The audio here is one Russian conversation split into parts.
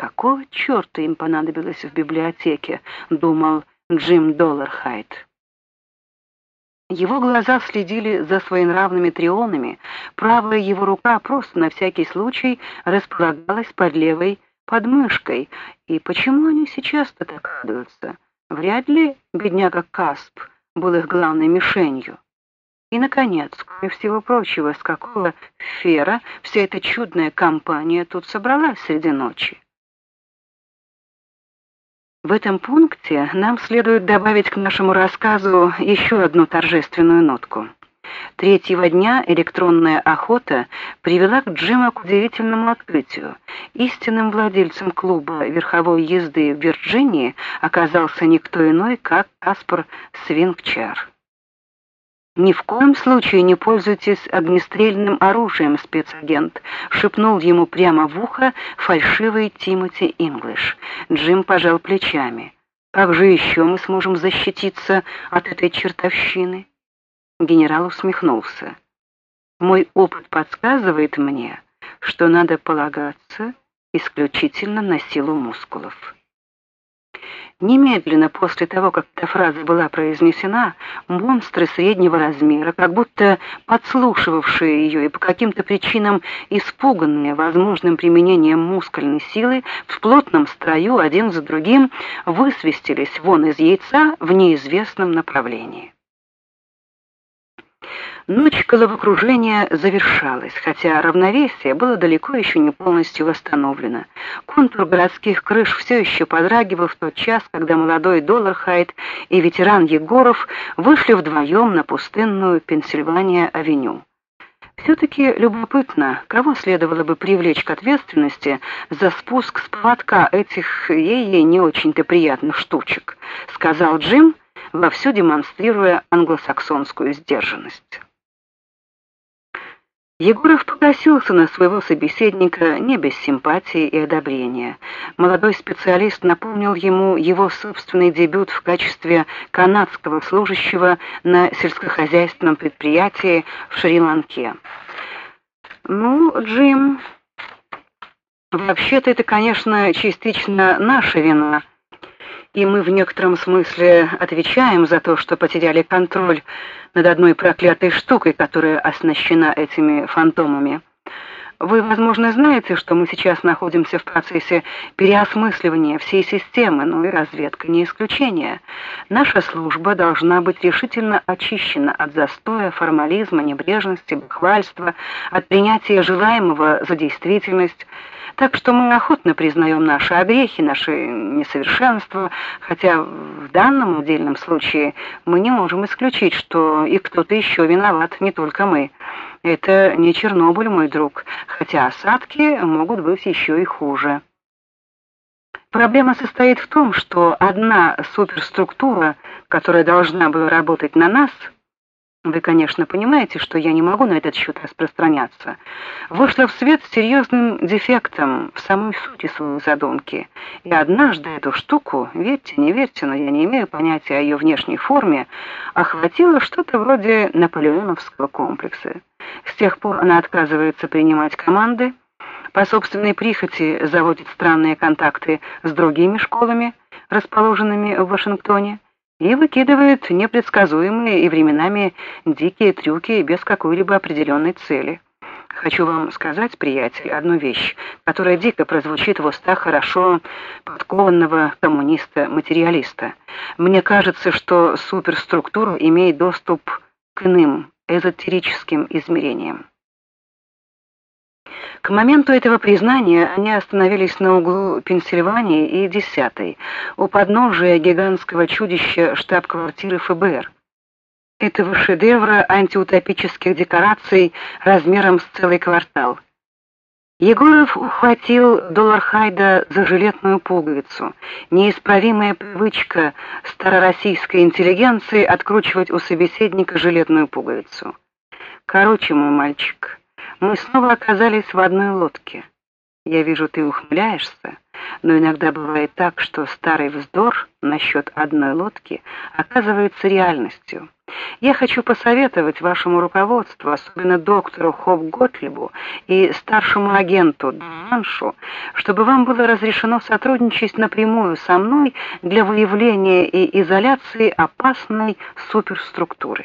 Какого черта им понадобилось в библиотеке, думал Джим Доллархайд. Его глаза следили за своенравными трионами, правая его рука просто на всякий случай располагалась под левой подмышкой. И почему они сейчас-то так радуются? Вряд ли бедняга Касп был их главной мишенью. И, наконец, кроме всего прочего, с какого фера вся эта чудная компания тут собралась среди ночи? В этом пункте нам следует добавить к нашему рассказу еще одну торжественную нотку. Третьего дня электронная охота привела к Джиму к удивительному открытию. Истинным владельцем клуба верховой езды в Вирджинии оказался никто иной, как Каспар Свингчер. «Ни в коем случае не пользуйтесь огнестрельным оружием, спецагент», — шепнул ему прямо в ухо фальшивый Тимоти Инглиш. Джим пожал плечами. «Как же еще мы сможем защититься от этой чертовщины?» Генерал усмехнулся. «Мой опыт подсказывает мне, что надо полагаться исключительно на силу мускулов». Немедленно после того, как эта фраза была произнесена, монстры среднего размера, как будто подслушивавшие ее и по каким-то причинам испуганные возможным применением мускульной силы, в плотном строю один за другим высвистелись вон из яйца в неизвестном направлении. Ночь головокружения завершалась, хотя равновесие было далеко еще не полностью восстановлено. Контур городских крыш все еще подрагивал в тот час, когда молодой Доллархайд и ветеран Егоров вышли вдвоем на пустынную Пенсильвания-авеню. Все-таки любопытно, кого следовало бы привлечь к ответственности за спуск с поводка этих ей не очень-то приятных штучек, сказал Джим, вовсю демонстрируя англосаксонскую сдержанность. Егоров покосился на своего собеседника не без симпатии и одобрения. Молодой специалист напомнил ему его собственный дебют в качестве канадского служащего на сельскохозяйственном предприятии в Шри-Ланке. «Ну, Джим, вообще-то это, конечно, частично наша вина, и мы в некотором смысле отвечаем за то, что потеряли контроль над одной проклятой штукой, которая оснащена этими фантомами. Вы, возможно, знаете, что мы сейчас находимся в процессе переосмысливания всей системы, но и разведка не исключение. Наша служба должна быть решительно очищена от застоя, формализма, небрежности, бахвальства, от принятия желаемого за действительность. Так что мы охотно признаем наши огрехи, наши несовершенства, хотя в данном отдельном случае мы не можем исключить, что и кто-то еще виноват, не только мы. Это не Чернобыль, мой друг, хотя осадки могут быть еще и хуже. Проблема состоит в том, что одна суперструктура, которая должна была работать на нас, вы, конечно, понимаете, что я не могу на этот счет распространяться, вышла в свет с серьезным дефектом в самой сути своей задумки. И однажды эту штуку, верьте, не верьте, но я не имею понятия о ее внешней форме, охватило что-то вроде наполеоновского комплекса. С тех пор она отказывается принимать команды, по собственной прихоти заводит странные контакты с другими школами, расположенными в Вашингтоне, и выкидывает непредсказуемые и временами дикие трюки без какой-либо определенной цели. Хочу вам сказать, приятель, одну вещь, которая дико прозвучит в устах хорошо подкованного коммуниста-материалиста. Мне кажется, что суперструктура имеет доступ к иным эзотерическим измерениям. К моменту этого признания они остановились на углу Пенсильвании и 10-й, у подножия гигантского чудища штаб-квартиры ФБР. Этого шедевра антиутопических декораций размером с целый квартал. Егоров ухватил Доллархайда за жилетную пуговицу. Неисправимая привычка старороссийской интеллигенции откручивать у собеседника жилетную пуговицу. Короче, мой мальчик, мы снова оказались в одной лодке. Я вижу, ты ухмыляешься. но иногда бывает так, что старый вздор насчет одной лодки оказывается реальностью. Я хочу посоветовать вашему руководству, особенно доктору Хофф-Готлибу и старшему агенту Даншу, чтобы вам было разрешено сотрудничать напрямую со мной для выявления и изоляции опасной суперструктуры.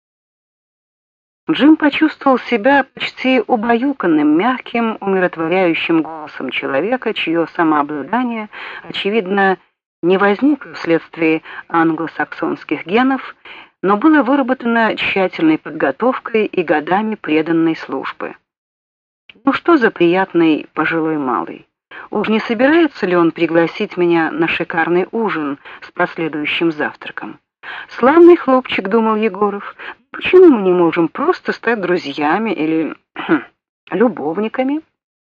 Джим почувствовал себя почти убаюканным, мягким, умиротворяющим голосом человека, чье самообладание, очевидно, не возникло вследствие англосаксонских генов, но было выработано тщательной подготовкой и годами преданной службы. Ну что за приятный пожилой малый? Уж не собирается ли он пригласить меня на шикарный ужин с последующим завтраком? Славный хлопчик, думал Егоров. Почему мы не можем просто стать друзьями или любовниками?